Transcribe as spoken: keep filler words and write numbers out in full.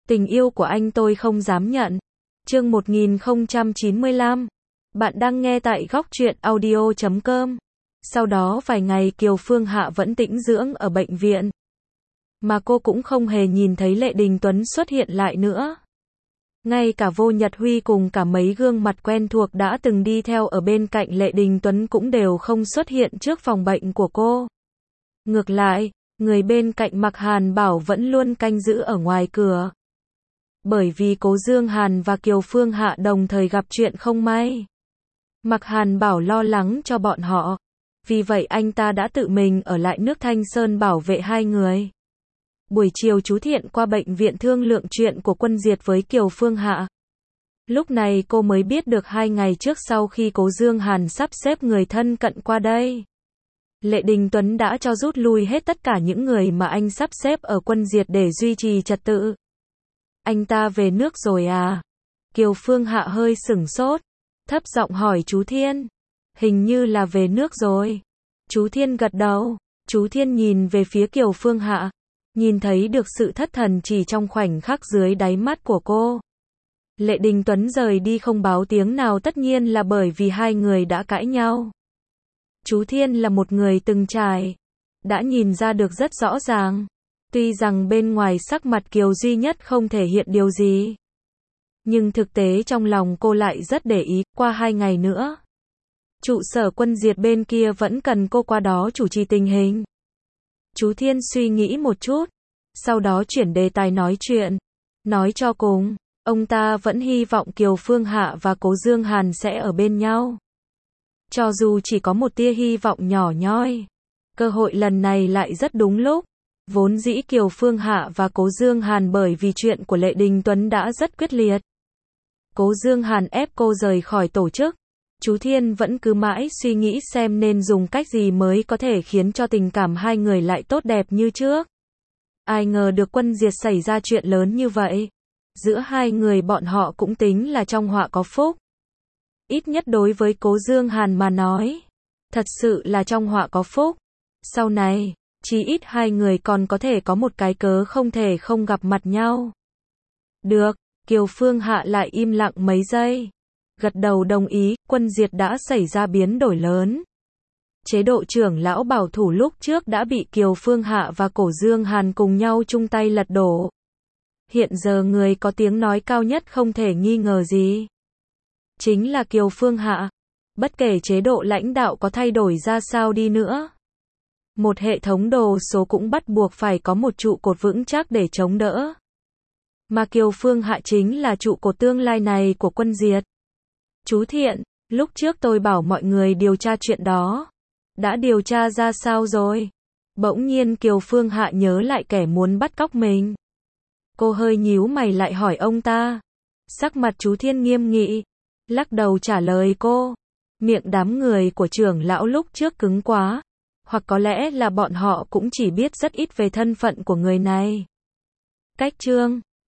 Tình yêu của anh tôi không dám nhận. Chương một nghìn không trăm chín mươi lăm. Bạn đang nghe tại góc truyện audio chấm com. Sau đó vài ngày Kiều Phương Hạ vẫn tĩnh dưỡng ở bệnh viện. Mà cô cũng không hề nhìn thấy Lệ Đình Tuấn xuất hiện lại nữa. Ngay cả Vô Nhật Huy cùng cả mấy gương mặt quen thuộc đã từng đi theo ở bên cạnh Lệ Đình Tuấn cũng đều không xuất hiện trước phòng bệnh của cô. Ngược lại, người bên cạnh Mạc Hàn Bảo vẫn luôn canh giữ ở ngoài cửa. Bởi vì Cố Dương Hàn và Kiều Phương Hạ đồng thời gặp chuyện không may. Mạc Hàn Bảo lo lắng cho bọn họ. Vì vậy anh ta đã tự mình ở lại nước Thanh Sơn bảo vệ hai người. Buổi chiều chú Thiện qua bệnh viện thương lượng chuyện của Quân Diệt với Kiều Phương Hạ. Lúc này cô mới biết được hai ngày trước sau khi Cố Dương Hàn sắp xếp người thân cận qua đây. Lệ Đình Tuấn đã cho rút lui hết tất cả những người mà anh sắp xếp ở Quân Diệt để duy trì trật tự. Anh ta về nước rồi à? Kiều Phương Hạ hơi sửng sốt, thấp giọng hỏi chú Thiên. Hình như là về nước rồi. Chú Thiên gật đầu. Chú Thiên nhìn về phía Kiều Phương Hạ, nhìn thấy được sự thất thần chỉ trong khoảnh khắc dưới đáy mắt của cô. Lệ Đình Tuấn rời đi không báo tiếng nào tất nhiên là bởi vì hai người đã cãi nhau. Chú Thiên là một người từng trải, đã nhìn ra được rất rõ ràng. Tuy rằng bên ngoài sắc mặt Kiều Duy Nhất không thể hiện điều gì, nhưng thực tế trong lòng cô lại rất để ý. Qua hai ngày nữa, trụ sở Quân Diệt bên kia vẫn cần cô qua đó chủ trì tình hình. Chú Thiên suy nghĩ một chút, sau đó chuyển đề tài nói chuyện. Nói cho cùng, ông ta vẫn hy vọng Kiều Phương Hạ và Cố Dương Hàn sẽ ở bên nhau. Cho dù chỉ có một tia hy vọng nhỏ nhoi, cơ hội lần này lại rất đúng lúc. Vốn dĩ Kiều Phương Hạ và Cố Dương Hàn bởi vì chuyện của Lệ Đình Tuấn đã rất quyết liệt. Cố Dương Hàn ép cô rời khỏi tổ chức. Chú Thiên vẫn cứ mãi suy nghĩ xem nên dùng cách gì mới có thể khiến cho tình cảm hai người lại tốt đẹp như trước. Ai ngờ được Quân Diệt xảy ra chuyện lớn như vậy. Giữa hai người bọn họ cũng tính là trong họa có phúc. Ít nhất đối với Cố Dương Hàn mà nói, thật sự là trong họa có phúc. Sau này, chí ít hai người còn có thể có một cái cớ không thể không gặp mặt nhau. Được, Kiều Phương Hạ lại im lặng mấy giây. Gật đầu đồng ý. Quân Diệt đã xảy ra biến đổi lớn. Chế độ trưởng lão bảo thủ lúc trước đã bị Kiều Phương Hạ và Cố Dương Hàn cùng nhau chung tay lật đổ. Hiện giờ người có tiếng nói cao nhất không thể nghi ngờ gì chính là Kiều Phương Hạ. Bất kể chế độ lãnh đạo có thay đổi ra sao đi nữa, một hệ thống đồ số cũng bắt buộc phải có một trụ cột vững chắc để chống đỡ. Mà Kiều Phương Hạ chính là trụ cột tương lai này của Quân Diệt. Chú Thiện, lúc trước tôi bảo mọi người điều tra chuyện đó. Đã điều tra ra sao rồi? Bỗng nhiên Kiều Phương Hạ nhớ lại kẻ muốn bắt cóc mình. Cô hơi nhíu mày lại hỏi ông ta. Sắc mặt chú Thiên nghiêm nghị, lắc đầu trả lời cô. Miệng đám người của trưởng lão lúc trước cứng quá. Hoặc có lẽ là bọn họ cũng chỉ biết rất ít về thân phận của người này. Cách chương